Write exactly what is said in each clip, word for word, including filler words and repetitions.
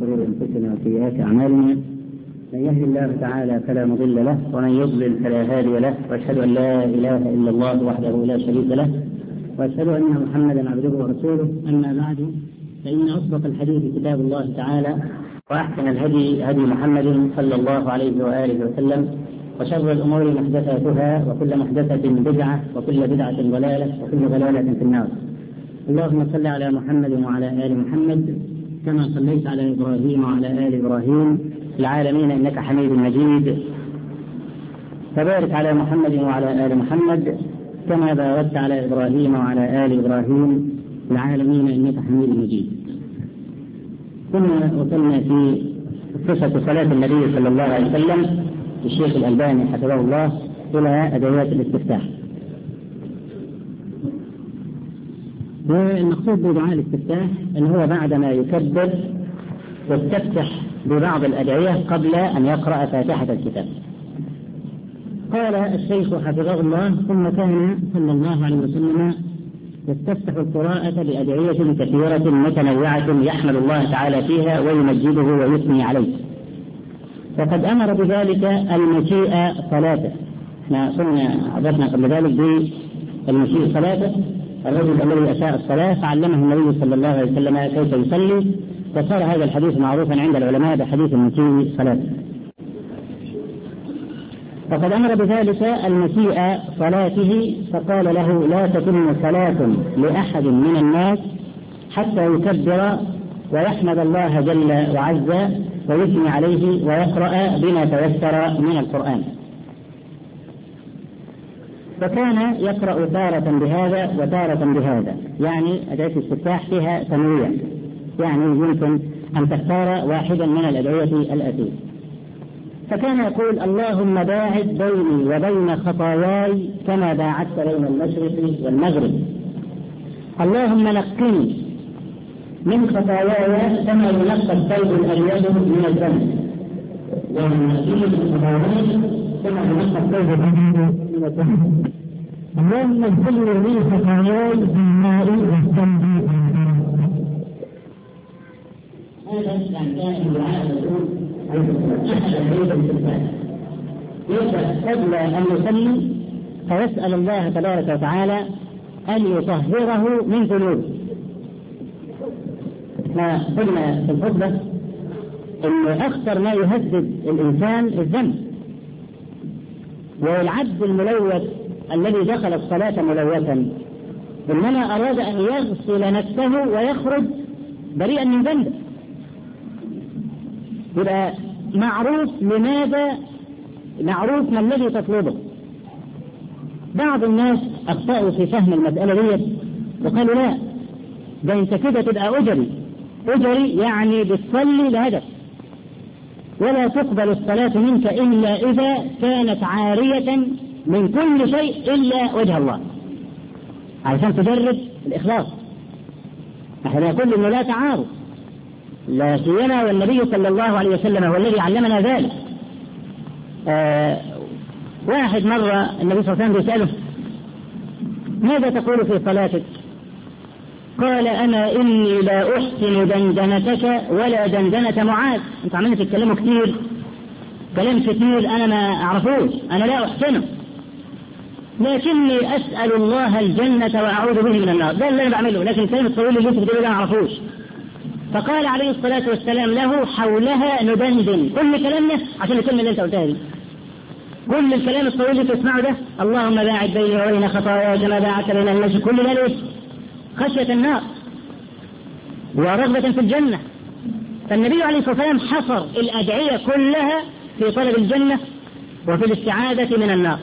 شرور أنفسنا وسيئات أعمالنا، من يهد الله تعالى فلا مضل له ومن يضلل فلا هادي له، وأشهد أن لا إله إلا الله وحده لا شريك له، وأشهد أن محمدا عبده ورسوله. أما بعد، فإن أصدق الحديث كتاب الله تعالى، وأحسن الهدي هدي محمد صلى الله عليه وآله وسلم، وشر الأمور محدثاتها، وكل محدثة بدعة، وكل بدعة ضلالة، وكل ضلالة في النار. اللهم صل على محمد وعلى آل محمد كما صليت على إبراهيم وعلى آل إبراهيم في العالمين إنك حميد مجيد، فبارك على محمد وعلى آل محمد كما باركت على إبراهيم وعلى آل إبراهيم في العالمين إنك حميد مجيد. كنا وصلنا في قصة صلاة النبي صلى الله عليه وسلم الشيخ الألباني حفظه الله إلى أدوات الاستفتاح. والمقصود بدعاء الاستفتاح أن هو بعدما يكبر يستفتح ببعض الأدعية قبل أن يقرأ فاتحة الكتاب. قال الشيخ حفظه الله: ثم كان صلى الله عليه وسلم يستفتح القراءة بأدعية كثيرة متنوعة يحمد الله تعالى فيها ويمجده ويثني عليه، فقد أمر بذلك المسيء صلاته. احنا قلنا عرفنا قبل ذلك بالمسيء صلاته، الرجل الذي أساء الصلاة فعلمه النبي صلى الله عليه وسلم كيف يصلي، وصار هذا الحديث معروفا عند العلماء بحديث المسيء صلاته. فقد أمر بذلك المسيء صلاته، فقال له: لا تتم صلاة لأحد من الناس حتى يكبر ويحمد الله جل وعز ويثني عليه ويقرأ بما تيسر من القرآن. فكان يقرأ تارة بهذا وتارة بهذا، يعني أدعية الاستفتاح فيها تنويع، يعني يمكن أن تختار واحدا من الأدعية الآتية. فكان يقول: اللهم باعد بيني وبين خطاياي كما باعدت بين المشرق والمغرب، اللهم نقني من خطاياي كما ينقى الثوب الأبيض من الدنس، ونقني من خطاياي كما ينقى الثوب الأبيض من الدنس، اللهم اغفر لي خطاياي بالماء والثلج والبرد. هذا كان الدعاء الرسول أحد البيت الاستفتاح. يبدأ قبل أن يصلي فيسأل الله تبارك وتعالى أن يطهره من ذنوبه. ما قلنا في الخطبة أن أخطر ما يهدد الإنسان الذنب، والعبد الملوث الذي دخل الصلاة ملوثا إنما أراد أن يغسل نفسه ويخرج بريئا من ذنبه. يبقى معروف لماذا، معروف ما الذي تطلبه. بعض الناس أخطأوا في فهم المسألة دي وقالوا: لا، ده أنت كده تبقى أجري. أجري يعني بتصلي لهدف، ولا تقبل الصلاة منك إلا إذا كانت عارية من كل شيء إلا وجه الله، عشان تجرب الإخلاص. نحن نقول إنه لا تعارض، لا سيما والنبي صلى الله عليه وسلم هو الذي علمنا ذلك. آه واحد مرة النبي صلى الله عليه وسلم يسأله: ماذا تقول في صلاتك؟ قال: أنا إني لا أحسن دندنتك ولا دندنة معاذ. أنت عمالين تتكلموا كتير، كلام كتير أنا ما أعرفوش، أنا لا أحسنه، لكني أسأل الله الجنة وأعوذ به من النار. ده اللي أنا بعمله، لكن كلمة طويل اللي يوسف ده ما أعرفوش. فقال عليه الصلاة والسلام له: حولها ندندن كل كلامنا عشان الكلمة اللي أنت قلتها دي. كل الكلام الطويل اللي تسمعه ده: اللهم باعد بيني وبين خطاياي كما باعدت بين المشرق، كل ده ليش؟ خشية النار ورغبة في الجنة. فالنبي عليه الصلاة والسلام حصر الأدعية كلها في طلب الجنة وفي الاستعاذة من النار.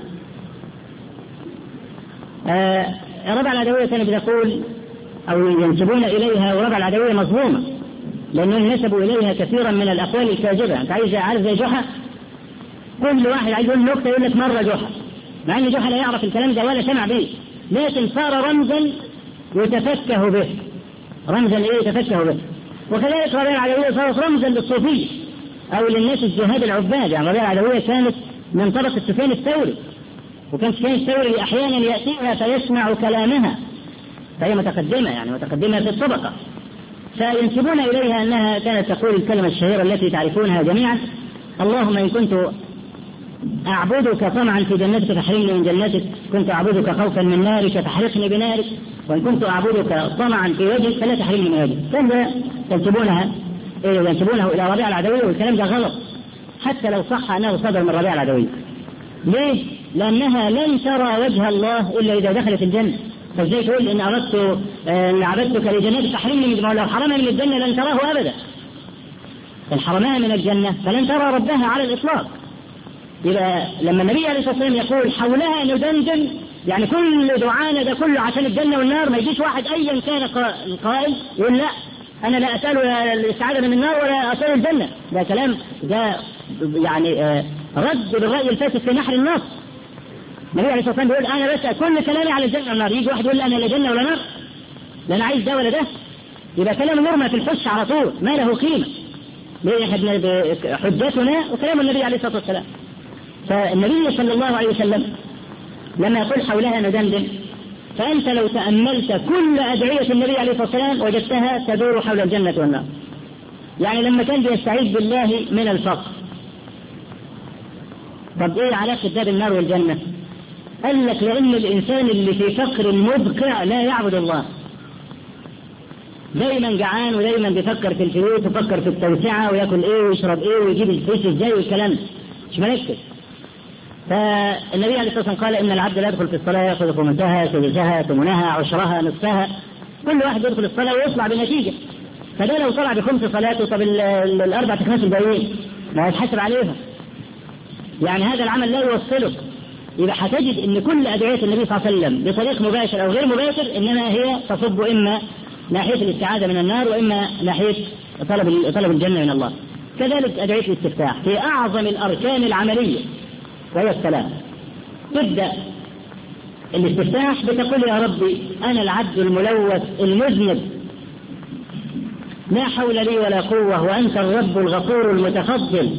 آه ربع العدوية كانت بتقول أو ينسبون إليها، وربع العدوية مظلومة لأنهم نسبوا إليها كثيرا من الأقوال الكاذبة. أنت عايز عارف زي جحا، كل واحد عايز يقول نكتة يقول لك مرة جحا، مع أن جحا لا يعرف الكلام ده ولا سمع به، لكن صار رمزا يتفكه به، رمزا إيه يتفكه به. وكذلك ربيع العدوية صارت رمزا للصوفية أو للناس الزهاد العباد. يعني ربيع العدوية كانت من طبقة سفيان الثوري، وكان سفيان الثوري أحيانا يأتيها فيسمع كلامها، فهي متقدمة، يعني متقدمة في الطبقة. فينسبون إليها أنها كانت تقول الكلمة الشهيرة التي تعرفونها جميعا: اللهم إن كنت أعبدك طمعا في جنتك فاحرمني من جنتك، كنت أعبدك خوفا من نارك فاحرقني بنارك، وإن كنت أعبدك طمعا في وجهك فلا تحرمني من وجهك. كذا ينسبونها ينسبونه إلى ربيعة العدوية، والكلام ده غلط حتى لو صح أنه صدر من ربيعة العدوية. ليه؟ لأنها لن ترى وجه الله إلا إذا دخلت الجنة. فازاي تقول إن أردت إن عبدتك لجنتك فاحرمني من جنتك؟ لو حرمها من الجنة لن تراه أبدا. إن حرمها من الجنة فلن ترى ربها على الإطلاق. يبقى لما النبي عليه الصلاة والسلام يقول حولها ندندن، يعني كل دعانا ده كله عشان الجنة والنار، ما يجيش واحد أيا كان القائل يقول لا أنا لا أسأل السعادة من النار ولا أسأل الجنة. ده كلام ده يعني رد بالرأي الفاسد في نحر النص. النبي عليه الصلاة والسلام بيقول أنا بسأل كل كلامي على الجنة والنار، يجي واحد يقول لا أنا لا جنة ولا نار، لا أنا عايز ده ولا ده، يبقى كلام مرمى في الحش على طول ما له قيمة. ليه حجتنا وكلام النبي عليه الصلاة والسلام. فالنبي صلى الله عليه وسلم لما يقول حولها ندندن، فأنت لو تأملت كل أدعية النبي عليه الصلاة والسلام وجدتها تدور حول الجنة والنار. يعني لما كان بيستعيذ بالله من الفقر، طب إيه علاقة ده بالنار والجنة؟ قال لك لأن الإنسان اللي في فقر مبقع لا يعبد الله، دايما جعان ودايما بيفكر في الفلوس وفكر في التوسعة ويأكل إيه ويشرب إيه ويجيب الفلوس إزاي والكلام مش مركز. فالنبي عليه الصلاة والسلام قال إن العبد لا يدخل في الصلاة يأخذ خمسها سدسها ثمنها عشرها نصفها، كل واحد يدخل الصلاة ويطلع بنتيجة. فده لو طلع بخمس صلاته طب الأربع تخماس الباقيين ما يتحسب عليها، يعني هذا العمل لا يوصله. يبقى هتجد إن كل أدعية النبي صلى الله عليه وسلم بطريق مباشر أو غير مباشر إنما هي تصب إما ناحية الاستعاذة من النار وإما ناحية طلب طلب الجنة من الله. كذلك أدعية الاستفتاح في أعظم الأركان العملية وهي السلام. تبدأ الاستفتاح بتقول يا ربي أنا العبد الملوث المذنب لا حول لي ولا قوة وأنت الرب الغفور المتفضل.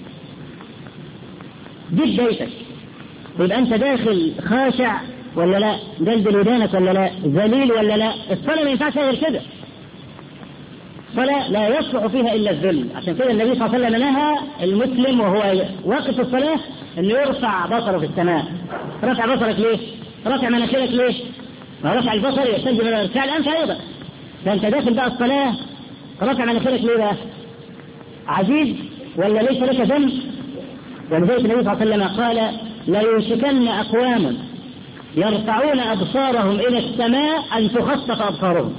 جد بيتك يبقى أنت داخل خاشع ولا لا، دلدل ودانك ولا لا، ذليل ولا لا. الصلاة ما ينفعش غير كده، الصلاة لا يصلح فيها إلا الذل. عشان كده النبي صلى الله عليه وسلم نهى المسلم وهو واقف الصلاة أنه يرفع بصره في السماء. رفع بصرك ليه؟ رفع مناخيرك ليه؟ ما رفع البصر يحتاج من ارتفاع الأنف أيضا. فأنت داخل بقى الصلاة رفع مناخيرك ليه بقى؟ عزيز ولا ليس لك ذنب؟ ولذلك النبي صلى الله عليه وسلم قال لا يوشكن أقوام يرفعون أبصارهم إلى السماء أن تخطف أبصارهم.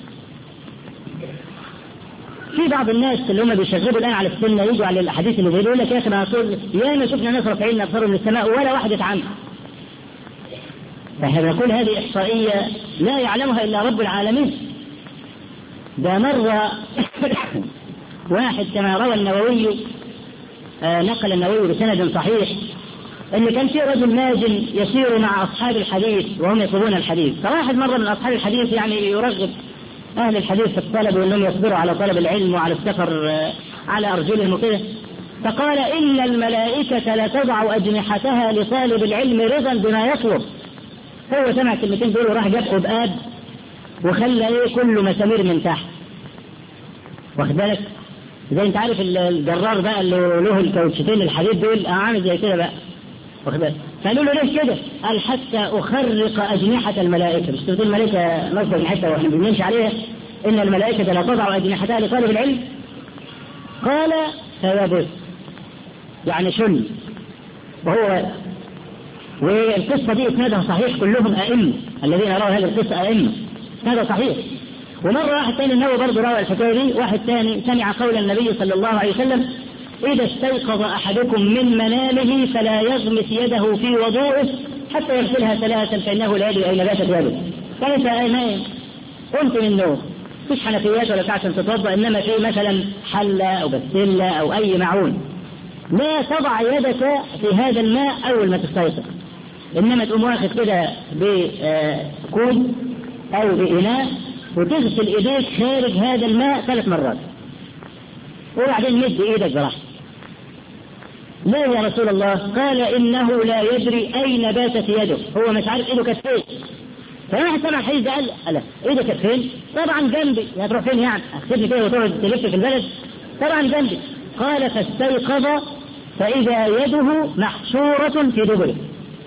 في بعض الناس اللي هم بيشغلوا الآن على السنة يجوا على الأحاديث اللي يقول لك يا أخي ما يا ما شفنا ناس رافعين أبصارهم للسماء ولا واحد يتعامل. فاحنا نقول هذه إحصائية لا يعلمها إلا رب العالمين. ده مرة واحد كما روى النووي آه نقل النووي بسند صحيح ان كان في رجل ماجن يسير مع اصحاب الحديث وهم يطلبون الحديث. فواحد مرة من اصحاب الحديث يعني يرغب اهل الحديث في الطلب وانهم يصبروا على طلب العلم وعلى السفر آه على ارجلهم وكده. فقال ان الملائكة لتضع اجنحتها لطالب العلم رضا بما يطلب. هو سمع كلمتين دول وراح جاب قباب وخلى ايه كله مسامير من تحت. واخد بالك؟ زي انت عارف الجرار بقى اللي له الكاوتشتين الحديد دول عامل زي كده بقى. واخد بالك؟ فقالوا له ليش كده؟ قال حتى اخرق اجنحة الملائكة. مش تقول الملائكة نصب اجنحتها واحنا بنمشي عليها ان الملائكة لا تضع اجنحتها لطالب العلم. قال فيبث يعني شل. وهو والقصة دي اسنادها صحيح كلهم ائمة الذين رأوا هذه القصة ائمة هذا صحيح. ومرة واحد ثاني النووي برضه روى الحكاية دي. واحد ثاني سمع قول النبي صلى الله عليه وسلم إذا استيقظ أحدكم من منامه فلا يغمس يده في وضوءه حتى يغسلها ثلاثا فإنه لا يدري أين باتت يده. فأنت نايم قمت من النوم مش حنفيات ولا ساعة تتوضأ إنما في مثلا حلة أو بسلة أو أي معون، لا تضع يدك في هذا الماء أول ما تستيقظ، إنما تقوم واخد كده بكوب أو بإناء وتغسل إيديك خارج هذا الماء ثلاث مرات وبعدين مد إيدك براحتك. ليه يا رسول الله؟ قال إنه لا يدري أين باتت يده. هو مش عارف إيده كانت فين فواحد سمع الحديث ده قال لا ايه ده كانت فين؟ طبعا جنبي. يا تروح فين يعني؟ اخذني كده وتقعد تلف في البلد؟ طبعا جنبي. قال فاستيقظ فإذا يده محشورة في دبره.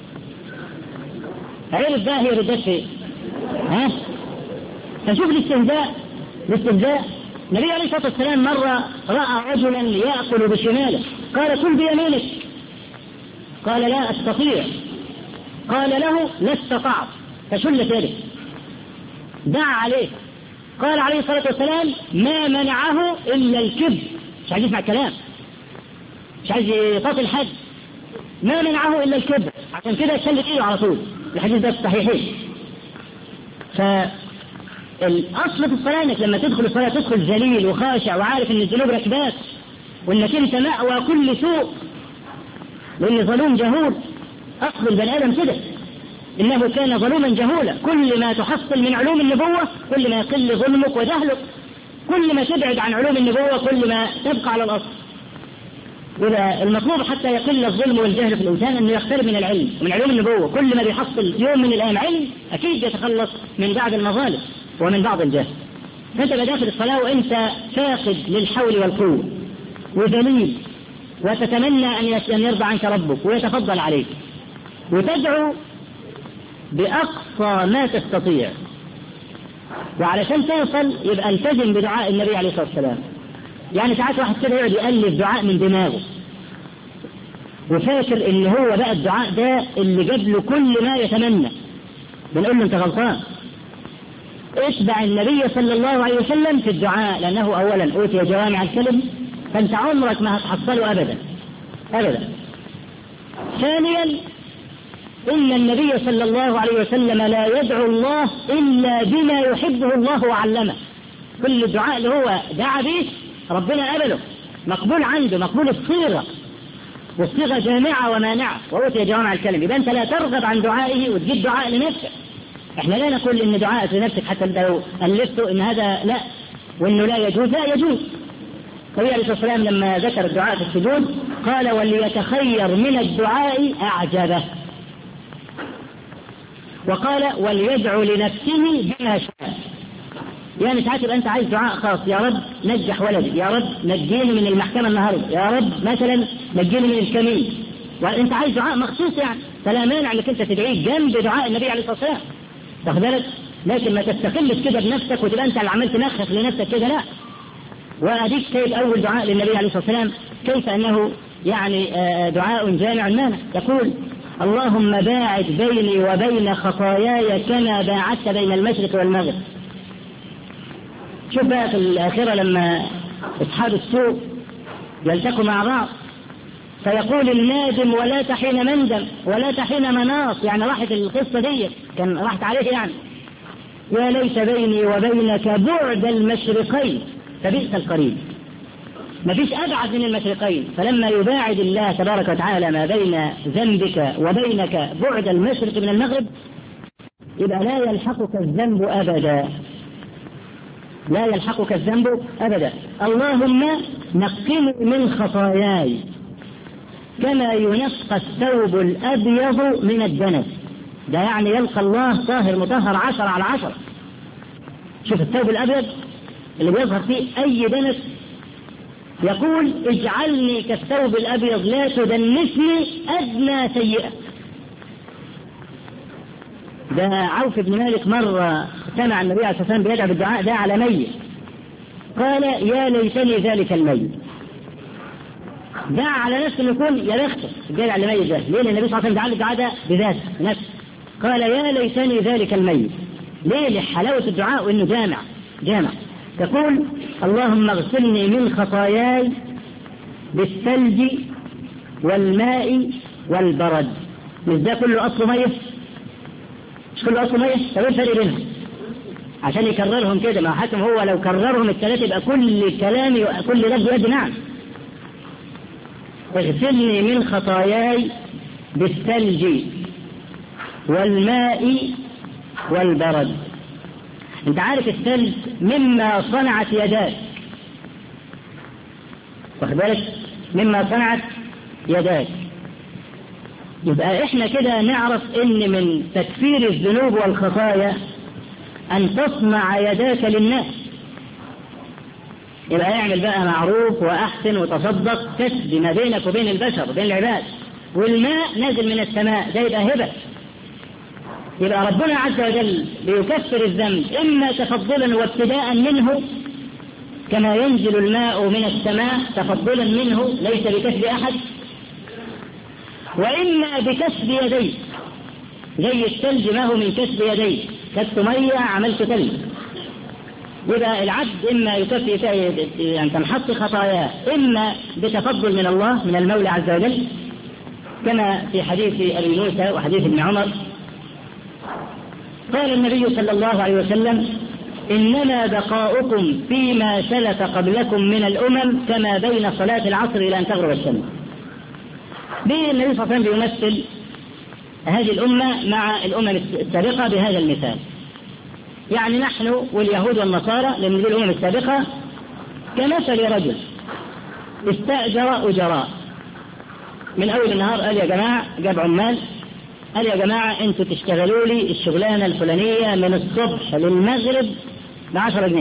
عرف بقى هي ردت فين؟ ها؟ فشوف الاستهزاء الاستهزاء. النبي عليه الصلاة والسلام مرة رأى رجلا يأكل بشماله قال كل بيمينك. قال لا أستطيع. قال له لا استطعت فشلت يده. دعا عليه. قال عليه الصلاة والسلام ما منعه إلا الكبر. مش عايز يسمع كلام، مش عايز يطاط الحد، ما منعه إلا الكبر، عشان كده يشلت إيده على طول. الحديث ده صحيحين. فالأصل في الصلاة إنك لما تدخل الصلاة تدخل ذليل وخاشع وعارف إن الذنوب ركبات وإنك أنت مأوى كل سوء، لأن ظلوم جهول. أصل البني آدم كده، إنه كان ظلوما جهولا. كل ما تحصل من علوم النبوة كل ما يقل ظلمك وجهلك، كل ما تبعد عن علوم النبوة كل ما تبقى على الأصل. إذا المطلوب حتى يقل الظلم والجهل في الإنسان أنه يقترب من العلم ومن علوم النبوة. كل ما بيحصل يوم من الأيام علم أكيد يتخلص من بعض المظالم ومن بعض الجهل. فأنت بداخل الصلاة وأنت فاقد للحول والقوة وذليل، وتتمنى أن يرضى عنك ربك ويتفضل عليك، وتدعو بأقصى ما تستطيع. وعلشان توصل يبقى التزم بدعاء النبي عليه الصلاة والسلام. يعني ساعات واحد كده يقعد يألف دعاء من دماغه وفاكر ان هو بقى الدعاء ده اللي جاب له كل ما يتمنى. بنقول له انت غلطان. اتبع النبي صلى الله عليه وسلم في الدعاء، لانه اولا اوتي جوامع الكلم، فانت عمرك ما هتحصله ابدا ابدا. ثانيا ان النبي صلى الله عليه وسلم لا يدعو الله الا بما يحبه الله وعلمه. كل الدعاء اللي هو دعا به ربنا قبله، مقبول عنده، مقبول الصيغة، والصيغة جامعة ومانعة، وأوتي جوامع الكلم. يبقى أنت لا ترغب عن دعائه وتجيب دعاء لنفسك. احنا لا نقول ان دعائك لنفسك حتى لو ألفته ان هذا لا، وانه لا يجوز، لا يجوز. النبي عليه الصلاة والسلام لما ذكر الدعاء في السجود قال وليتخير من الدعاء أعجبه، وقال وليدعو لنفسه بما شاء. يعني ساعات يبقى أنت عايز دعاء خاص، يا رب نجح ولدي، يا رب نجيني من المحكمة النهاردة، يا رب مثلا نجيني من الكمين، وأنت عايز دعاء مخصوص يعني، فلا مانع أنك أنت تدعيه جنب دعاء النبي عليه الصلاة والسلام، تاخد بالك؟ لكن ما تستقلش كده بنفسك وتبقى أنت اللي عملت نخخ لنفسك كده، لا. وأديك شيء أول دعاء للنبي عليه الصلاة والسلام كيف أنه يعني دعاء جامع مانع. يقول اللهم باعد بيني وبين خطاياي كما باعدت بين المشرق والمغرب. شوف بقى في الآخرة لما أصحاب السوء يلتقوا مع بعض فيقول النادم ولا تحين مندم ولا تحين مناص، يعني راحت القصة دي كان راحت عليه يعني، يا ليت بيني وبينك بعد المشرقين فبئس القريب. ما فيش أبعد من المشرقين، فلما يباعد الله تبارك وتعالى ما بين ذنبك وبينك بعد المشرق من المغرب يبقى لا يلحقك الذنب أبدا، لا يلحقك الذنب أبدا. اللهم نقني من خطاياي كما ينقى الثوب الأبيض من الدنس. ده يعني يلقى الله طاهر مطهر عشر على عشر. شوف الثوب الأبيض اللي بيظهر فيه أي دنس، يقول اجعلني كالثوب الأبيض لا تدنسني أدنى سيئة. ده عوف بن مالك مرة سمع النبي عليه الصلاة والسلام بيدعو بالدعاء ده على ميت، قال يا ليتني ذلك الميت. دعا على نفسه انه يكون يا بخته جاي على الميت ده، ليه؟ لأن النبي صلى الله عليه وسلم دعا الدعاء ده بذاته نفسه، قال يا ليتني ذلك الميت. ليه؟ لحلاوة الدعاء وانه جامع جامع. تقول اللهم اغسلني من خطاياي بالثلج والماء والبرد. مش ده كله أصله مية؟ مش كله أصله مية؟ طب ايه الفرق بينهم؟ عشان يكررهم كده، ما حكم هو لو كررهم الثلاثة يبقى كل كلامي كل لفظ يد نعم. اغسلني من خطاياي بالثلج والماء والبرد. انت عارف الثلج مما صنعت يداك، واخد بالك؟ مما صنعت يداك. يبقى احنا كده نعرف ان من تكفير الذنوب والخطايا ان تصنع يداك للناس. يبقى اعمل بقى معروف واحسن وتصدق، كسب ما بينك وبين البشر وبين العباد. والماء نازل من السماء، ده يبقى هبة. يبقى ربنا عز وجل بيكفر الذنب إما تفضلا وابتداء منه كما ينزل الماء من السماء تفضلا منه ليس بكسب أحد، وإما بكسب يديه زي الثلج ما هو من كسب يديه، كسب مية عملت ثلج. يبقى العبد إما يكفي يعني تنحط خطاياه إما بتفضل من الله من المولى عز وجل كما في حديث أبي موسى وحديث ابن عمر قال النبي صلى الله عليه وسلم إنما بقاؤكم فيما سلف قبلكم من الأمم كما بين صلاة العصر إلى أن تغرب الشمس. النبي صلى الله عليه وسلم بيمثل هذه الأمة مع الأمم السابقة بهذا المثال. يعني نحن واليهود والنصارى لأن دي الأمم السابقة كمثل رجل استأجر أجراء من أول النهار، قال يا جماعة جاب عمال، قال يا جماعة انتوا تشتغلوا لي الشغلانة الفلانية من الصبح للمغرب بعشرة جنيه.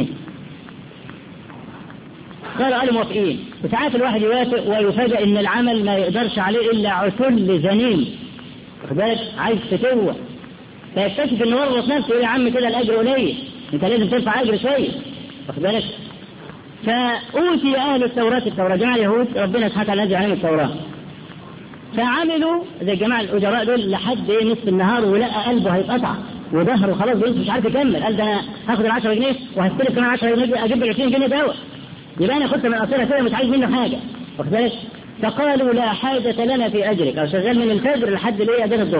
قالوا قالوا موافقين. وساعات الواحد يوافق ويفاجئ ان العمل ما يقدرش عليه الا عتل زنين، واخد عايز فتوة، فيكتشف انه ورط نفسه يقول يا عم كده الاجر قليل، انت لازم ترفع اجر شوية، واخد بالك. فأوتي اهل التوراة التوراة جماعة اليهود ربنا سبحانه وتعالى نزل عليهم التوراة، فعملوا زي الجماعة الأجراء دول لحد ايه نصف النهار ولقى قلبه هيتقطع وظهره خلاص بينزل مش عارف يكمل. قال ده انا هاخد العشرة جنيه وهستلف كمان عشرة جنيه اجيب له عشرين جنيه دواء، يبقى انا خدت من قصيرة كده مش عايز منه حاجة، واخد بالك. فقالوا لا حاجة لنا في اجرك، او شغال من الفجر لحد الايه اذان الظهر.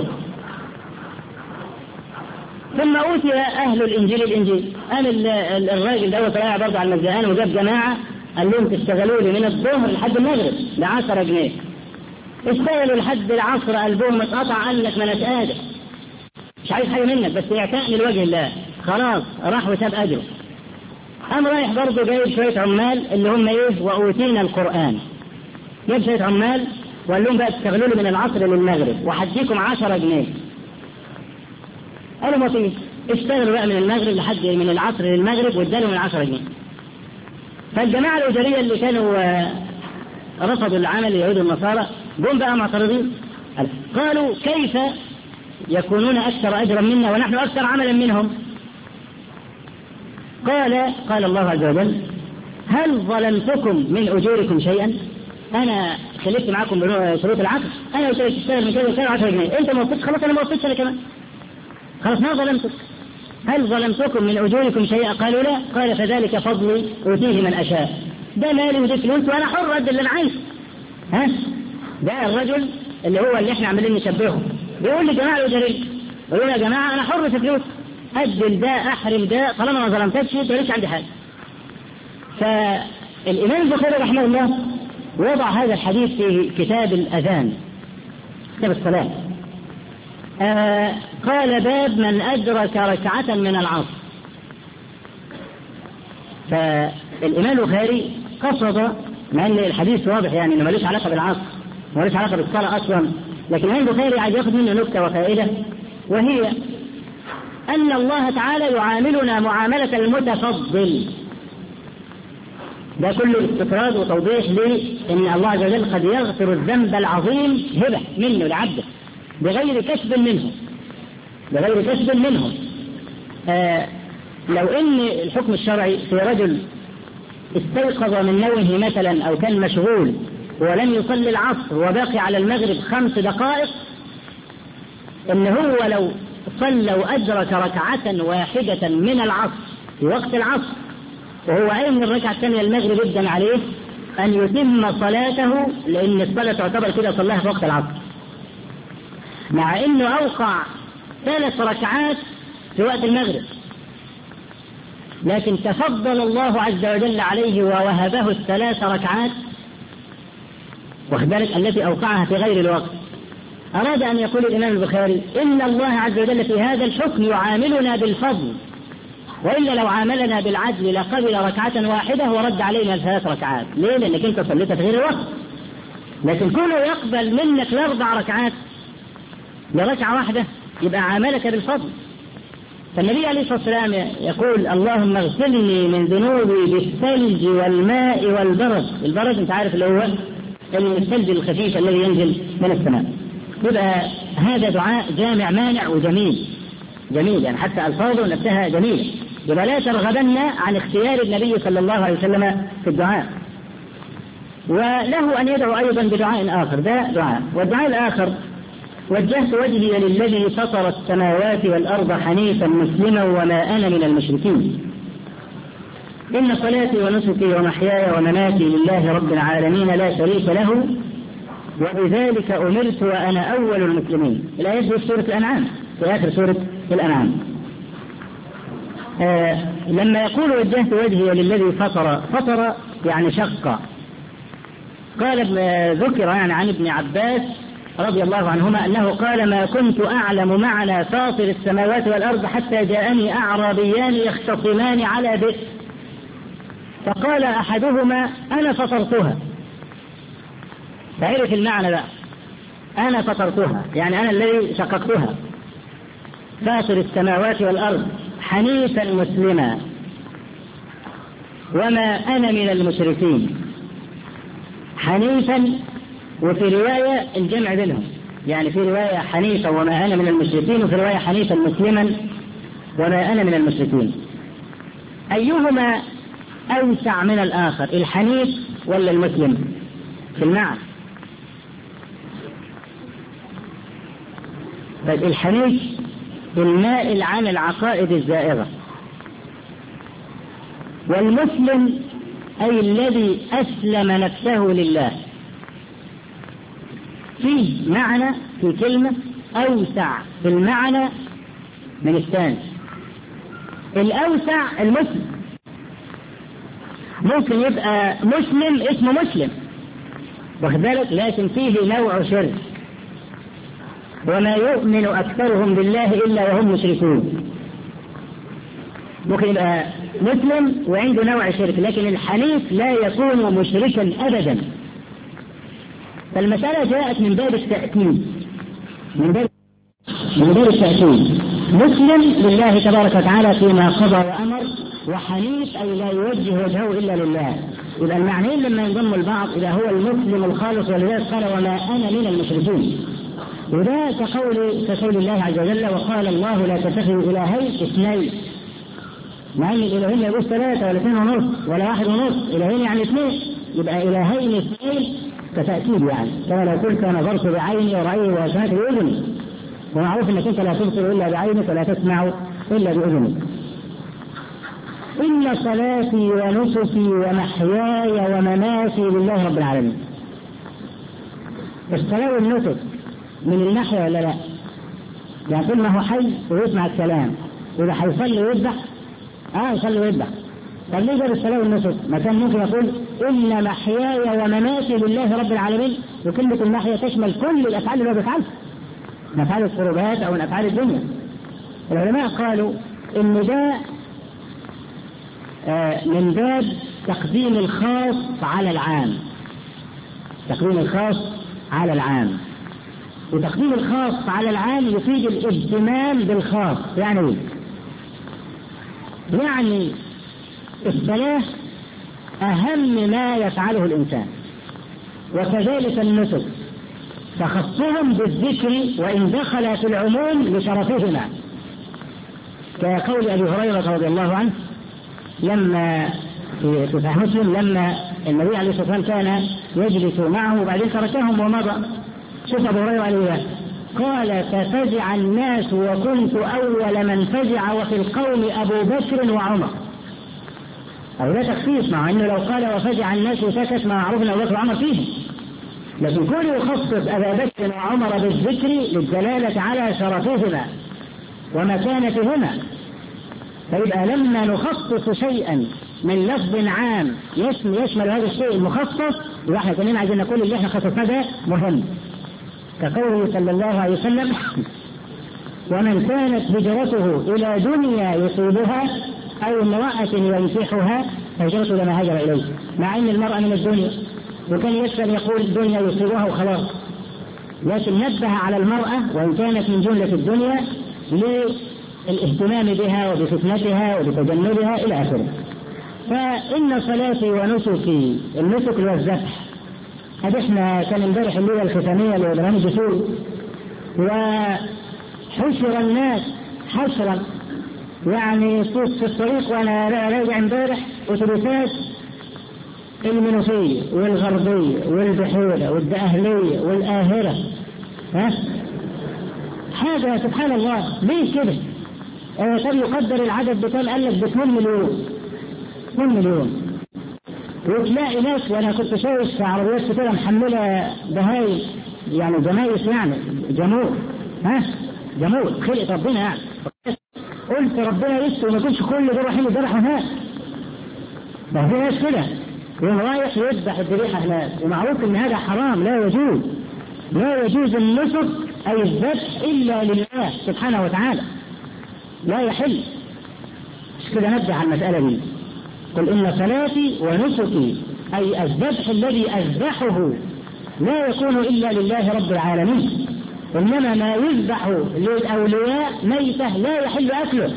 ثم اوتي اهل الانجيل الانجيل، قال الراجل ده طلع برضه على المزقان وجاب جماعة قال لهم تشتغلوا لي من الظهر لحد المغرب بعشرة جنيه. اشتغلوا لحد العصر قلبهم اتقطع، قال لك ما انا قادر مش عايز حاجه منك بس اعتاء لوجه الله، خلاص راح وساب اجره. قام رايح برضه جايب شويه عمال اللي هم ايه واوتينا القران، جاب شويه عمال وقال لهم بقى تشتغلوا لي من العصر للمغرب وهديكم عشرة جنيه. قالوا ما فيش، اشتغلوا بقى من المغرب لحد من العصر للمغرب وادالهم العشرة جنيه. فالجماعه الاجريه اللي كانوا رفضوا العمل اليهود والنصارى جم بقى معترضين، قالوا كيف يكونون أكثر أجرا منا ونحن أكثر عملا منهم؟ قال قال الله عز وجل هل ظلمتكم من أجوركم شيئا؟ أنا خلفت معكم بشروط العقد، أنا قلت لك تشتغل من كذا وكذا عشرة جنيه، أنت ما وصلتش خلاص أنا ما وصلتش أنا كمان، خلاص ما ظلمتك. هل ظلمتكم من أجوركم شيئا؟ قالوا لا. قال فذلك فضلي أوتيه من أشاء، ده مالي ودي فلوس وأنا حر أدي اللي أنا عايزه. ها ده الرجل اللي هو اللي احنا عاملين نشبهه بيقول لجماعة الأجرين، بيقول يا جماعة أنا حر في فلوس، أدل ده أحرم ده طالما ما ظلمتكش أنت ماليش عندي حاجة. فالإمام البخاري رحمه الله وضع هذا الحديث في كتاب الأذان كتاب الصلاة. آه قال باب من أدرك ركعة من العصر. فالإمام البخاري قصد مع أن الحديث واضح يعني أنه ملوش علاقة بالعصر ملوش علاقة بالصلاة أصلا، لكن الإمام البخاري عايز ياخذ منه نكتة وفائدة، وهي أن الله تعالى يعاملنا معاملة المتفضل. ده كله استطراد وتوضيح لأن الله عز وجل قد يغفر الذنب العظيم هبة منه لعبده بغير كسب منه بغير كسب منه. آه لو أن الحكم الشرعي في رجل استيقظ من نومه مثلا أو كان مشغول ولم يصلي العصر وباقي على المغرب خمس دقائق، إن هو لو صلى وأدرك ركعة واحدة من العصر في وقت العصر وهو أي من الركعة الثانية المغرب يبدأ عليه أن يتم صلاته، لأن الصلاة تعتبر كده صلاها في وقت العصر، مع أنه أوقع ثلاث ركعات في وقت المغرب، لكن تفضل الله عز وجل عليه ووهبه الثلاث ركعات واخبرك التي أوقعها في غير الوقت. أراد أن يقول الإمام البخاري إن الله عز وجل في هذا الحكم يعاملنا بالفضل، وإلا لو عاملنا بالعدل لقبل ركعة واحدة ورد علينا الثلاث ركعات. ليه؟ لأنك أنت صليت في غير الوقت. لكن كونه يقبل منك الأربع ركعات لركعة واحدة يبقى عاملك بالفضل. فالنبي عليه الصلاة والسلام يقول اللهم اغسلني من ذنوبي بالثلج والماء والبرد. البرد انت عارف اللي هو الثلج الخفيف الذي ينزل من السماء. يبقى هذا دعاء جامع مانع وجميل جميل، يعني حتى ألفاظه نفسها جميلة. يبقى لا ترغبن عن اختيار النبي صلى الله عليه وسلم في الدعاء. وله أن يدعو أيضا بدعاء آخر، ده دعاء. والدعاء الآخر وجهت وجهي للذي فطر السماوات والأرض حنيفا مسلما وما أنا من المشركين إن صلاتي ونسكي ومحياي ومماتي لله رب العالمين لا شريك له وبذلك أمرت وأنا أول المسلمين. الآية في سورة الأنعام، في آخر سورة الأنعام. آه لما يقول وجهت وجهي للذي فطر، فطر يعني شق. قال ذكر يعني عن ابن عباس رضي الله عنهما أنه قال ما كنت أعلم معنى فاطر السماوات والأرض حتى جاءني أعرابيان يختصمان على بئر فقال أحدهما أنا فطرتها. فعرف المعنى بقى، أنا فطرتها يعني أنا الذي شققتها. فاطر السماوات والأرض حنيفا مسلما وما أنا من المشركين. حنيفا وفي رواية الجمع بينهم، يعني في رواية حنيفا وما أنا من المشركين، وفي رواية حنيفا مسلما وما أنا من المشركين. أيهما أوسع من الآخر، الحنيف ولا المسلم في المعنى؟ طيب الحنيف المائل عن العقائد الزائغة، والمسلم أي الذي أسلم نفسه لله. فيه معنى في كلمة أوسع في المعنى من الثاني. الأوسع المسلم ممكن يبقى مسلم اسمه مسلم واخد بالك، لكن فيه نوع شرك، وما يؤمن أكثرهم بالله إلا وهم مشركون. ممكن يبقى مسلم وعنده نوع شرك، لكن الحنيف لا يكون مشركا أبدا. فالمسألة جاءت من باب التأكيد، من باب من باب التأكيد. مسلم لله تبارك وتعالى فيما قضى وأمر، وحنيف أي لا يوجه وجهه إلا لله. يبقى المعنيين لما ينضموا البعض إذا هو المسلم الخالص، ولذلك قال وما أنا من المشركين. وده كقول كقول الله عز وجل وقال الله لا تتخذوا إلهين اثنين، مع أن الإلهين يقول ثلاثة ولا اثنين ونص ولا واحد ونص، إلهين يعني اثنين، يبقى إلهين اثنين كتأكيد. يعني كما لو قلت نظرت بعيني ورأيي وسمعت بأذني، ومعروف أنك أنت لا تبصر إلا بعينك ولا تسمع إلا بأذنك. إن صلاتي ونسكي ومحياي ومماتي لله رب العالمين. الصلاة والنسك من الناحية ولا لا؟ يعني كل ما هو حي ويسمع الكلام، إذا حيصلي ويذبح آه يصلي ويذبح. طب ليه جاب الصلاة والنسك؟ ما كان ممكن يقول إن محياي ومماتي لله رب العالمين، وكلمة المحيا تشمل كل الأفعال اللي هو بيفعلها، من أفعال القربات أو من أفعال الدنيا. العلماء قالوا إن ده آه من باب تقديم الخاص على العام، تقديم الخاص على العام. وتقديم الخاص على العام يفيد الاهتمام بالخاص. يعني يعني الصلاة أهم ما يفعله الإنسان، وكذلك النسك تخصهم بالذكر وإن دخل في العموم لشرفهما، كقول أبي هريرة رضي الله عنه لما في صحيح مسلم لما النبي عليه الصلاة والسلام كان يجلس معه وبعدين تركهم ومضى. شوف أبو هريرة عليه قال ففزع الناس وكنت أول من فزع وفي القوم أبو بكر وعمر. أو لا تخصيص، مع أنه لو قال وفزع الناس وسكت ما معروف أن أبو بكر وعمر فيه، لكن كل يخصص أبا بكر وعمر بالذكر للدلالة على شرفهما ومكانتهما. فيبقى لما نخصص شيئا من لفظ عام يشمل هذا الشيء المخصص، يبقى احنا كلنا عايزين نقول اللي احنا خصصناه ده مهم، كقوله صلى الله عليه وسلم ومن كانت هجرته إلى دنيا يصيبها أو امرأة ينكحها فهجرته لما هاجر إليه، مع أن المرأة من الدنيا، وكان يسأل يقول الدنيا يصيبها وخلاص. لكن نبه على المرأة وإن كانت من جملة الدنيا للاهتمام بها وبفتنتها وبتجنبها إلى آخره. فإن صلاتي ونسكي، النسك والذبح، هذا احنا كان امبارح الليلة الختامية لبرنامج دسول، وحشر الناس حشرا، يعني في الطريق وانا راجع امبارح اتوبيسات المنوفية والغربية والبحيرة والدقهلية والآهرة، ها حاجة سبحان الله. ليه كده؟ آه طب يقدر العدد بكام؟ قال لك باثنين مليون، اثنين مليون. وتلاقي ناس، وانا كنت شايف في عربيات كتيرة محملة بهاي يعني جمايس، يعني جمهور، ها جمهور خلقت ربنا يعني. قلت ربنا يستر وما يكونش كل ده رايحين يذبحوا هناك. ما في ناس كده يوم رايح يذبح الذبيحة هناك، ومعروف ان هذا حرام، لا يجوز، لا يجوز النسك اي الذبح الا لله سبحانه وتعالى، لا يحل. مش كده نبدأ على المسألة دي. قل إن صلاتي ونسكي أي الذبح الذي أذبحه لا يكون إلا لله رب العالمين، إنما ما يذبح للأولياء ميتة لا يحل أكله.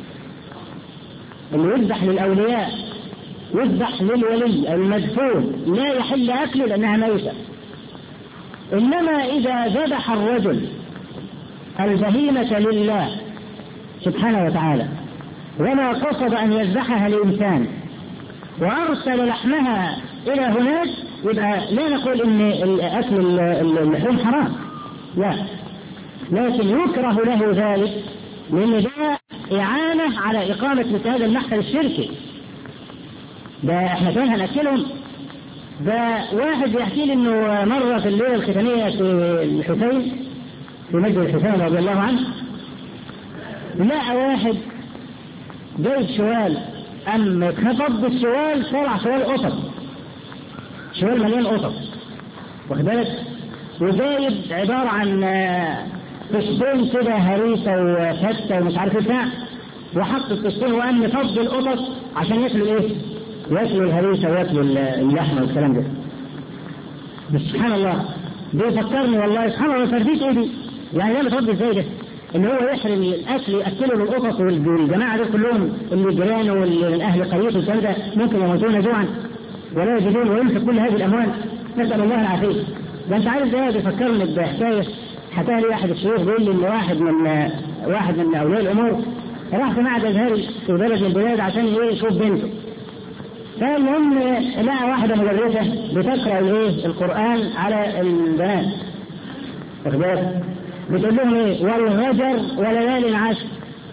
اللي يذبح للأولياء يذبح للولي المدفون لا يحل أكله لأنها ميتة. إنما إذا ذبح الرجل البهيمة لله سبحانه وتعالى وما قصد أن يذبحها لإنسان وأرسل لحمها إلى هناك، يبقى لا نقول إن أكل اللحوم حرام، لا، لكن يكره له ذلك لأن ده إعانة على إقامة مثل هذا المحفل الشركي. ده إحنا كمان هنأكلهم. ده واحد يحكي لي إنه مرة في الليلة الختامية في الحسين في مسجد الحسين رضي الله عنه، لقى واحد جايب شوال، أم خطب بالشوال طلع شوال قطط، شوال مليان قطط، واخد بالك، وجايب عبارة عن طشتين كده هريسة وفتة ومش عارف ايه بتاع، وحط الطشتين وقام يفض القطط عشان ياكلوا ايه؟ ياكلوا الهريسة وياكلوا اللحمة والكلام ده. بس سبحان الله بيفكرني والله سبحان الله فرديت ايه دي؟ يعني ده بتفضل ازاي ده؟ ان هو يحرم الاكل ياكله للقطط والجماعه دول كلهم اللي جيرانه واللي من اهل قريته والكلام ده ممكن يموتون جوعا ولا يجدون، ويمسك كل هذه الاموال، نسال الله العافيه. ده انت عارف ده بيفكرني بحكايه حكاها لي واحد الشيوخ بيقول لي ان واحد من واحد من اولياء الامور راح في معهد ازهري في بلد من البلاد عشان ايه يشوف بنته. فالمهم لقى واحده مدرسه بتقرا الايه القران على البنات، واخد بالك، بتقول لهم ايه؟ والغجر وليال عشر.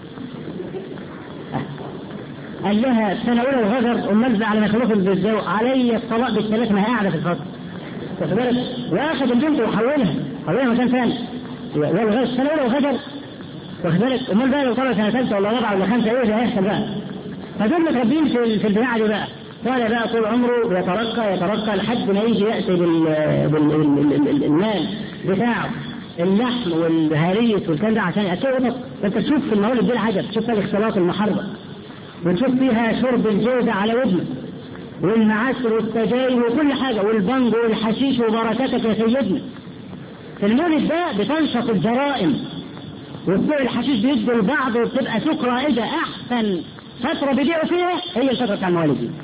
قال لها السنه اولى الغجر امال على ما خلوه بالزوج علي الطلاق بالثلاث ما هي قاعده في الفصل، واخد بالك، واخذ البنت وحولها حولها مكان ثاني. والغجر السنه الاولى الغجر، واخد بالك، امال بقى لو طلع سنه ثالثه ولا رابعه ولا خمسه ايه اللي هيحصل بقى؟ فدول متربيين في في البيعه دي بقى. طالع بقى طول عمره يترقى يترقى لحد ما يجي ياتي بالمال بتاعه اللحم والهريس والكلام ده عشان يأكله. انت تشوف في الموالد دي العجب، تشوف فيها الاختلاط المحرم، وتشوف فيها شرب الجودة على ودنه والمعسر والسجاير وكل حاجة والبنج والحشيش وبركاتك يا سيدنا. في المولد ده بتنشط الجرائم، وبتوع الحشيش بيدوا البعض وبتبقى سوق رائجة. أحسن فترة بيبيعوا فيها هي الفترة بتاع الموالد دي.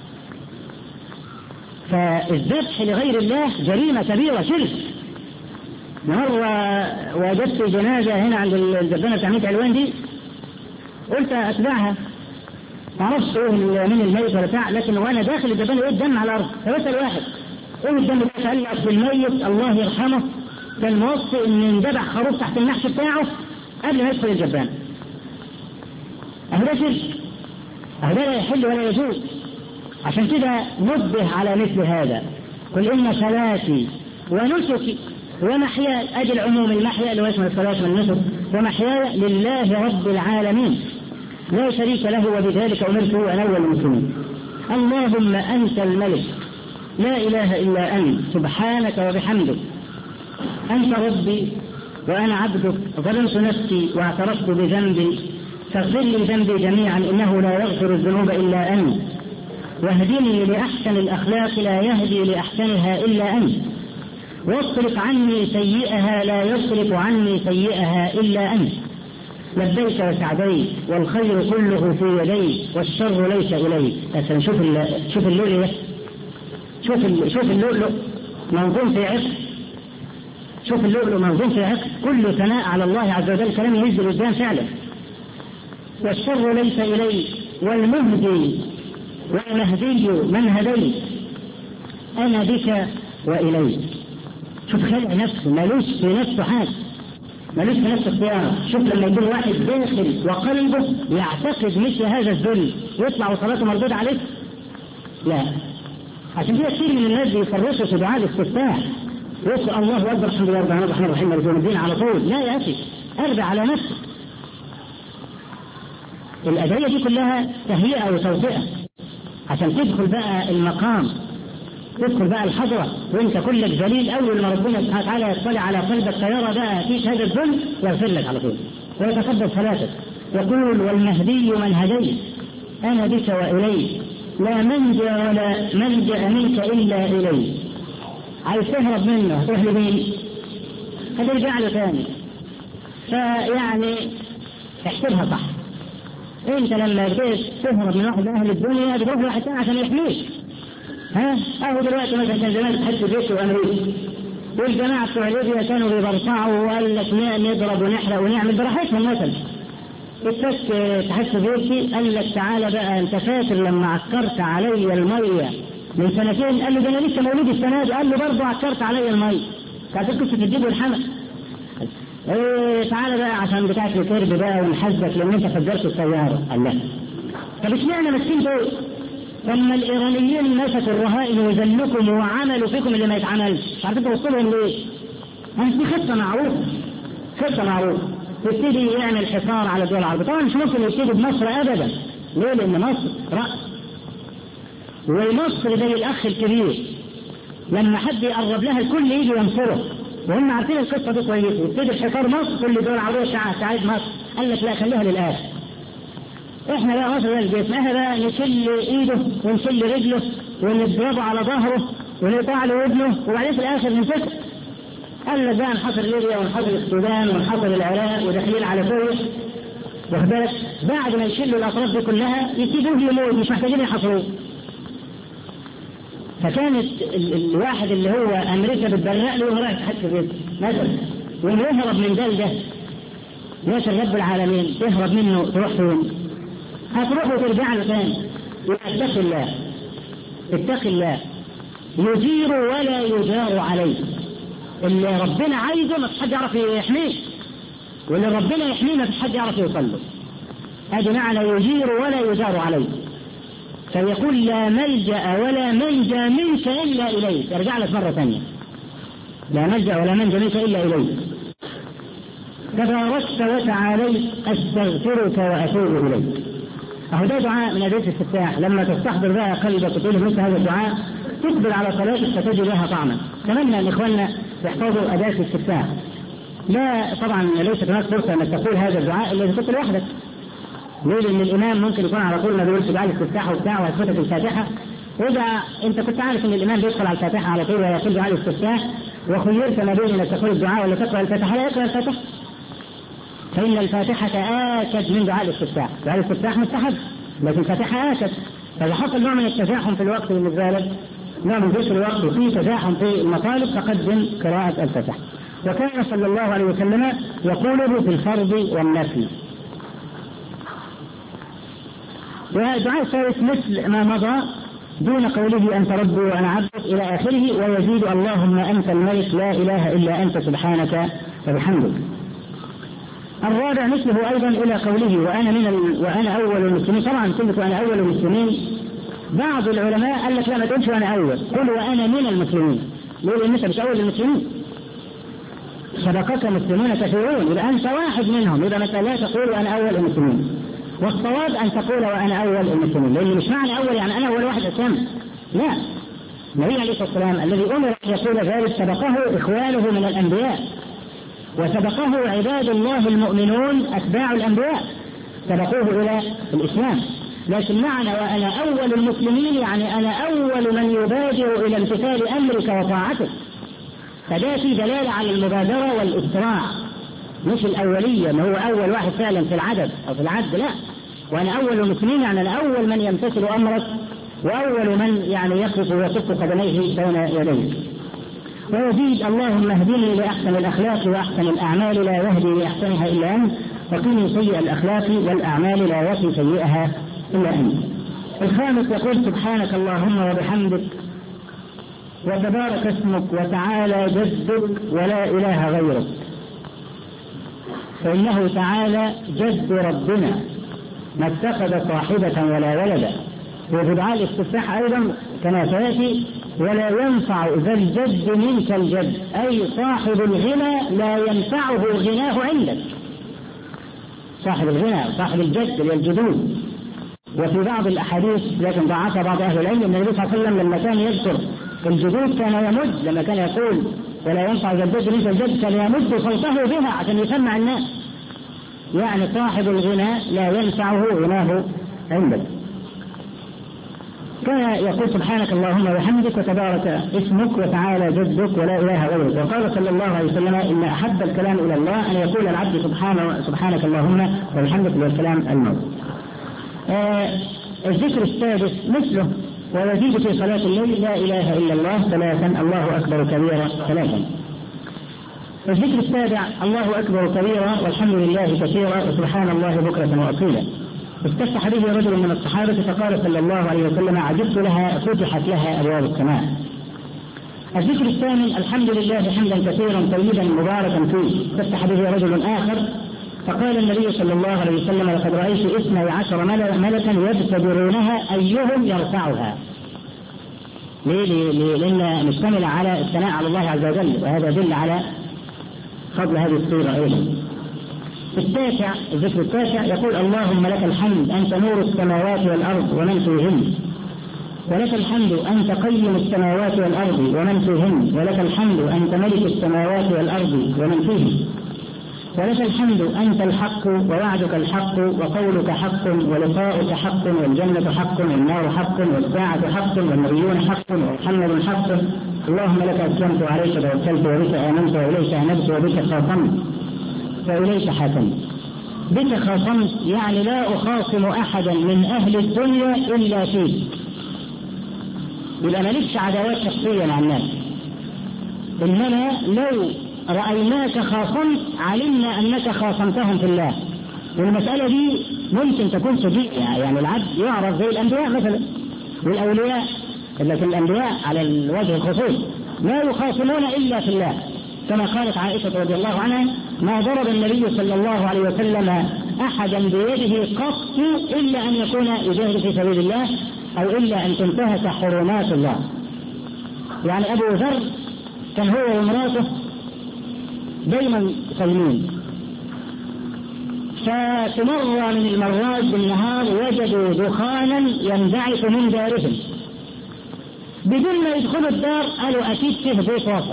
فالذبح لغير الله جريمة كبيرة شرك. مرة وجدت جنازة هنا عند الجبانة بتاع ميت علوان دي، قلت أتبعها ما اعرفش ايه من الميت ولا بتاع، لكن وانا داخل الجبانة ايه الدم على الارض، فبسأل واحد ايه الدم ده؟ قال لي اصل الميت الله يرحمه كان موصي ان ينذبح خروف تحت النحش بتاعه قبل ما يدخل الجبانة. اهدا شرك، اهدا لا يحل ولا يجوز. عشان كده نبه على مثل هذا. قل إن صلاتي ونسكي ومحياي، أدي العموم، المحيا اللي هو اسمه الصلاة والنسك، ومحياي لله رب العالمين لا شريك له وبذلك أمرت وأنا أول المسلمين. اللهم أنت الملك لا إله إلا أنت سبحانك وبحمدك، أنت ربي وأنا عبدك، ظلمت نفسي واعترفت بذنبي، فاغفر لي ذنبي جميعا إنه لا يغفر الذنوب إلا أنت، واهدني لأحسن الأخلاق لا يهدي لأحسنها إلا أنت، واصرف عني سيئها لا يصرف عني سيئها إلا أنت، لبيك وسعديك والخير كله في يديك والشر ليس إليك. لكن شوف شوف اللؤلؤ ده، شوف شوف اللؤلؤ منظوم في عقد، شوف اللؤلؤ منظوم في عقد، كله ثناء على الله عز وجل، كلام ينزل قدام فعلا. والشر ليس إليك والمهدي والمهدي من هديت أنا بك وإليك. شوف خلق نفسه، مالوش في نفسه حاجة، مالوش في نفسه اختيار. شوف لما يكون واحد داخل وقلبه يعتقد مثل هذا الذل يطلع وصلاته مردود عليه؟ لا. عشان كده كثير من الناس بيفرطوا في دعاء الاستفتاح، يقول الله اكبر الحمد لله الرحمن الرحيم مالك يوم الدين على طول. لا يا اخي، ارجع على نفسك. الأدعية دي كلها تهيئة وتوطئة عشان تدخل بقى المقام، تدخل بقى الحضرة وانت كلك ذليل. اول ما ربنا سبحانه وتعالى يطلع على قلبك فيرى بقى فيك هذا الذل يغفر لك على طول ويتقبل صلاتك. يقول والمهدي من هديت انا بك واليك لا منجا ولا ملجا منك الا اليك. عايز تهرب منه تروح لمين؟ هترجع له ثاني. فيعني احسبها صح. انت لما بتيجي تهرب من واحد من اهل الدنيا بتروح لواحد ثاني عشان يحميك. ها اهو دلوقتي مثلا كان زمان تحس بيته وامريكا والجماعه بتوع ليبيا كانوا بيبرطعوا وقال لك نضرب ونحرق ونعمل براحتهم. مثلا التك تحس بيتي قال لك تعالى بقى انت فاكر لما عكرت علي الميه من سنتين؟ قال له ده انا لسه مولود السنه دي. قال له برضه عكرت علي الميه. كانت قصه الدب والحمل. ايه تعالى بقى عشان بتاعت الكرب بقى ونحاسبك لان انت فجرت السياره. قال لا. طب اشمعنى ماسكين دول؟ لما الايرانيين مسكوا الرهائن وذلكم وعملوا فيكم اللي ما يتعملش، مش عارفين توصلهم ليه؟ دي خطه معروفه، خطه معروفه. يبتدي يعمل حصار على الدول العربيه. طبعا مش ممكن يبتدي بمصر ابدا. ليه؟ لان مصر راس، ومصر زي الاخ الكبير لما حد يقرب لها الكل يجي ينصره، وهم عارفين القصه دي كويس. يبتدي الحصار مصر، كل الدول العربيه تعايد مصر. قال لك لا خليها للاخر. احنا بقى مصر زي الجسم، احنا بقى نشل ايده ونشل رجله ونضربه على ظهره ونقطع له ودنه وبعدين في الاخر نمسكه. قال لك بقى نحاصر ليبيا ونحاصر السودان ونحاصر العراق وداخلين على سوريا. واخد بالك؟ بعد ما يشلوا الاطراف دي كلها يسيبوه يموت، مش محتاجين يحاصروه. فكانت ال الواحد اللي هو امريكا بتبرق له وهو رايح تحت بيته مثلا ويهرب من ده لده. ياسر رب العالمين تهرب منه تروح فين؟ هتروح وترجع له ثاني. اتق الله، اتق الله. يجير ولا يجار عليه. اللي ربنا عايزه ما فيش حد يعرف يحميه، واللي ربنا يحميه ما فيش حد يعرف يوصل له. هذا معنى يجير ولا يجار عليه. فيقول لا ملجأ ولا منجا منك إلا إليك. ارجع لك مرة ثانية. لا ملجأ ولا منجا منك إلا إليك. تباركت وتعاليت أستغفرك وأتوب إليك. أهو ده دعاء من أدعية الاستفتاح. لما تستحضر بها قلبك وتقول مثل هذا الدعاء تقبل على صلاتك فتجد لها طعما. أتمنى أن إخواننا يحفظوا أداة الاستفتاح. لا طبعا ليست هناك فرصة أنك تقول هذا الدعاء إلا إذا كنت لوحدك. ليه؟ لأن الإمام ممكن يكون على طول ما بيقولش دعاء الاستفتاح وبتاع ويفوتك الفاتحة. وإذا أنت كنت عارف أن الإمام بيدخل على الفاتحة على طول ويقول دعاء الاستفتاح وخيرت ما بين أنك تقول الدعاء ولا تقرأ الفاتحة، لا يقرأ الفاتحة. فإن الفاتحة آكد من دعاء الاستفتاح. دعاء الاستفتاح مستحب لكن الفاتحة آكد. فإذا حصل نوع من التزاحم في الوقت بالنسبة لك، نوع من ذكر الوقت وفي تزاحم في المطالب، فقدم قراءة الفاتحة. وكان صلى الله عليه وسلم يقوله في الفرض والنفل. والدعاء الثالث مثل ما مضى دون قوله أنت ربي وأنا عبدك إلى آخره، ويزيد اللهم أنت الملك لا إله إلا أنت سبحانك وبحمدك. الرابع مثله أيضا إلى قوله وأنا من ال... وأنا أول المسلمين. طبعا كلمة وأنا أول المسلمين بعض العلماء قال لك لا ما تقولش وأنا أول، قل وأنا من المسلمين. ليه؟ لأن أنت مش أول المسلمين، سبقك مسلمون كثيرون، يبقى أنت واحد منهم. يبقى مثلا لا تقول وأنا أول المسلمين، والصواب أن تقول وأنا أول المسلمين، لأن مش معنى أول يعني أنا أول واحد أسلم. لا، النبي عليه الصلاة والسلام الذي أمر أن يقول ذلك سبقه إخوانه من الأنبياء، وسبقه عباد الله المؤمنون أتباع الأنبياء سبقوه إلى الإسلام. لكن معنى وأنا أول المسلمين يعني أنا أول من يبادر إلى امتثال أمرك وطاعتك. فده في دلالة على المبادرة والإسراع، مش الأولية ما هو أول واحد فعلا في العدد أو في العد، لا، وأنا أول المسلمين يعني أنا أول من يمتثل أمرك وأول من يعني يقف ويصف قدميه بين يديه. ويزيد اللهم اهدني لأحسن الأخلاق وأحسن الأعمال لا يهدي لأحسنها إلا أنت، وقني سيء الأخلاق والأعمال لا يقي سيئها إلا أنت. الخامس يقول سبحانك اللهم وبحمدك وتبارك اسمك وتعالى جدك ولا إله غيرك، فإنه تعالى جد ربنا ما اتخذ صاحبة ولا ولدا. وفي دعاء الاستفتاح أيضا كما سيأتي ولا ينفع ذا الجد منك الجد، أي صاحب الغنى لا ينفعه غناه عندك، صاحب الغنى صاحب الجد للجدود. وفي بعض الأحاديث لكن ضعفها بعض أهل العلم أن النبي صلى الله عليه وسلم لما كان يذكر الجدود كان يمد، لما كان يقول ولا ينفع ذا الجد منك الجد كان يمد صوته بها عشان يسمع الناس، يعني صاحب الغنى لا ينفعه غناه عندك. كان يقول سبحانك اللهم وبحمدك وتبارك اسمك وتعالى جدك ولا إله غيرك. وقال صلى الله عليه وسلم إن أحب الكلام إلى الله أن يقول العبد سبحانه سبحانك اللهم وبحمدك والكلام الموت. آه الذكر السادس مثله ويزيد في صلاة الليل لا إله إلا الله ثلاثا، الله أكبر كبيرا ثلاثا. الذكر السابع الله أكبر كبيرا والحمد لله كثيرا وسبحان الله بكرة وأصيلا. استفتح به رجل من الصحابة فقال صلى الله عليه وسلم عجبت لها فتحت لها أبواب السماء. الذكر الثامن الحمد لله حمدا كثيرا طيبا مباركا فيه. استفتح به رجل آخر فقال النبي صلى الله عليه وسلم لقد رأيت اثني عشر ملكا يبتدرونها أيهم يرفعها. ليه؟ لأن مشتمل على الثناء على الله عز وجل، وهذا يدل على فضل هذه السورة أيضا. التاسع الذكر التاسع يقول اللهم لك الحمد أنت نور السماوات والأرض ومن فيهن، ولك الحمد أنت قيم السماوات والأرض ومن فيهن، ولك الحمد أنت ملك السماوات والأرض ومن فيهن، ولك الحمد أنت الحق ووعدك الحق وقولك حق ولقاؤك حق والجنة حق والنار حق والساعة حق والنبيون حق ومحمد حق. اللهم لك أسلمت وعليك توكلت وبك آمنت وإليك أنبت وبك خاصمت وإليك حاكمت. بك خاصمت يعني لا أخاصم أحدا من أهل الدنيا إلا فيك، يبقى مالكش عداوات شخصية مع الناس، إنما لو رأيناك خاصمت علمنا أنك خاصمتهم في الله. والمسألة دي ممكن تكون صديقة، يعني العبد يعرف زي الأنبياء مثلا والأولياء، لكن الأنبياء على الوجه الخصوص لا يخاصمون إلا في الله، كما قالت عائشة رضي الله عنها ما ضرب النبي صلى الله عليه وسلم أحدا بيده قط إلا أن يكون يجاهد في سبيل الله أو إلا أن تنتهك حرمات الله. يعني أبو ذر كان هو ومراته دايما صايمين، ففي مرة من المرات بالنهار وجدوا دخانا ينبعث من دارهم، بدون ما يدخلوا الدار قالوا أكيد فيه بيت وسط،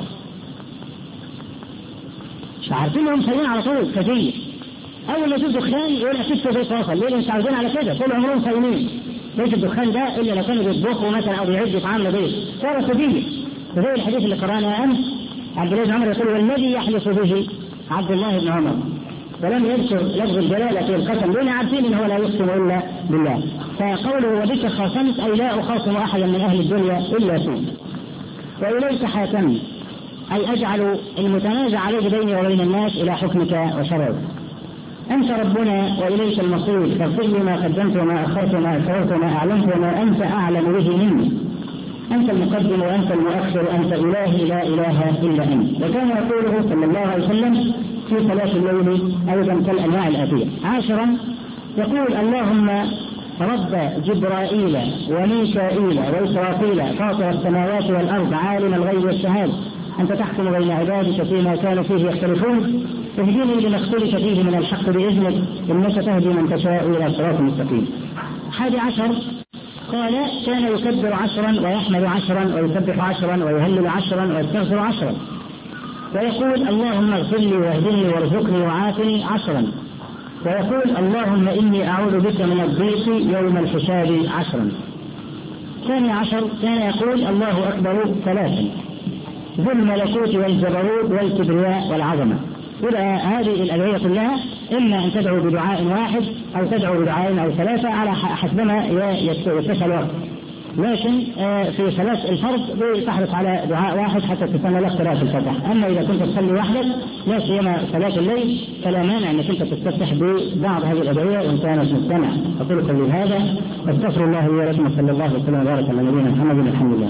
مش عارفين هم صايمين على طول كثير، أول ما يشوف دخان يقول أكيد فيه بيت وسط. ليه؟ مش عارفين على كده، طول عمرهم صايمين. ليش الدخان ده إلا لو كانوا بيطبخوا مثلا أو بيعدوا طعام بيت صار كثير. وزي الحديث اللي قرأناه أمس عبد الله بن عمر يقول والذي يحلف به عبد الله بن عمر، ولم يذكر لفظ الجلالة في القسم لأن عارفين إن هو لا يقسم إلا بالله. فقوله وبك خاصمت أي لا أخاصم أحدا من أهل الدنيا إلا فيه. وإليك حاكمت أي أجعل المتنازع عليه بيني وبين الناس إلى حكمك وشرعك. أنت ربنا وإليك المصير، فاغفر لي ما قدمت وما أخرت وما أسررت وما أعلنت وما أنت أعلم به مني. أنت المقدم وأنت المؤخر، أنت إلهي لا إله إلا أنت. وكان يقوله صلى الله عليه وسلم في صلاة الليل أيضا كالأنواع الآتية. عاشرا يقول اللهم رب جبرائيل وميكائيل وإسرافيل فاطر السماوات والأرض عالم الغيب والشهادة أنت تحكم بين عبادك فيما كانوا فيه يختلفون اهدني لما اختلف فيه من الحق بإذنك إنك تهدي من تشاء إلى صراط مستقيم. حادي عشر قال كان يكبر عشرا ويحمد عشرا ويسبح عشرا ويهلل عشرا ويستغفر عشرا، ويقول اللهم اغفر لي واهدني وارزقني وعافني عشرا، ويقول اللهم إني أعوذ بك من الضيق يوم الحساب عشرا. ثاني عشر كان يقول الله أكبر ثلاثا، ذو الملكوت والجبروت والكبرياء والعظمة. إذا هذه الأدعية كلها إما أن تدعو بدعاء واحد أو تدعو بدعاء أو ثلاثة على حسبما يتسع الوقت، لكن في صلاة الفرض تحرص على دعاء واحد حتى تسمى لك قراءة الفاتحة. أما إذا كنت تصلي وحدك لا سيما صلاة الليل فلا مانع أنك أنت تستفتح ببعض هذه الأدعية وإن كانت مستمعة. أقول قولي هذا واستغفر الله لي ولكم صلى الله عليه وسلم وبارك على نبينا محمد الحمد لله.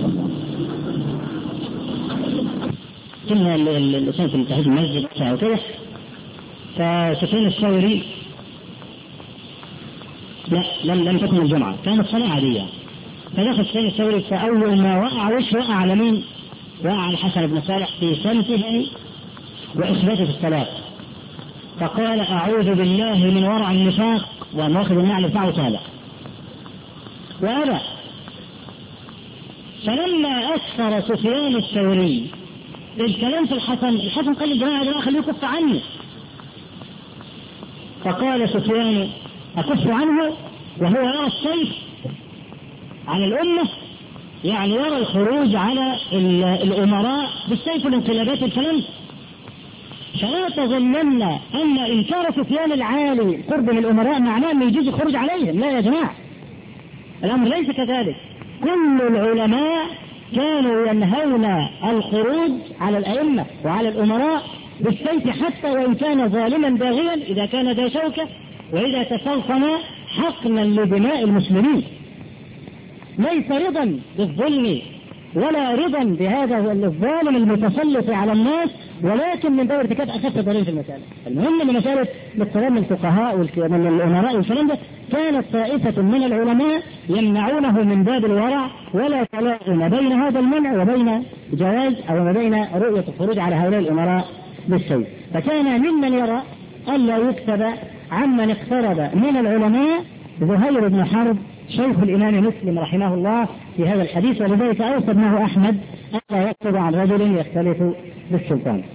كنا الإنسان في تحديد المسجد وكذا، فسفيان الثوري لا لم لم تكن الجمعة، كانت صلاة عادية، فدخل سفيان الثوري فأول ما وقع وش وقع على مين؟ وقع على الحسن بن صالح في سمته وإثباته في الصلاة، فقال أعوذ بالله من ورع النفاق وأن واخذ النعل بتاعه تابع وأبى. فلما أكثر سفيان الثوري الكلام في الحسن، الحسن قال الجماعة ده خليه يكف عنه، فقال سفيان أكف عنه وهو يرى السيف على الأمة، يعني يرى الخروج على الأمراء بالسيف والانقلابات الكلام. فلا تظنن أن إنكار سفيان العالي قرب من الأمراء معناه أنه يجوز الخروج عليهم، لا يا جماعة، الأمر ليس كذلك. كل العلماء كانوا ينهون الخروج على الأئمة وعلى الأمراء بالسيف حتى وإن كان ظالما باغيا إذا كان ذا شوكة وإذا تسلطن حقنا لدماء المسلمين. ليس رضا بالظلم ولا رضا بهذا الظالم المتسلط على الناس، ولكن من باب ارتكاب أخف ضرر في المسألة. المهم أن مسألة الاقتراب من الفقهاء ومن الأمراء والكلام ده كانت طائفة من العلماء يمنعونه من باب الورع، ولا تلاقي بين هذا المنع وبين جواز أو ما بين رؤية الخروج على هؤلاء الأمراء بالسيف. فكان ممن يرى ألا يكتب عمن اقترب من العلماء زهير بن حرب شيخ الإمام مسلم رحمه الله في هذا الحديث، ولذلك أوصى ابنه أحمد ألا يكتب عن رجل يختلف بالسلطان.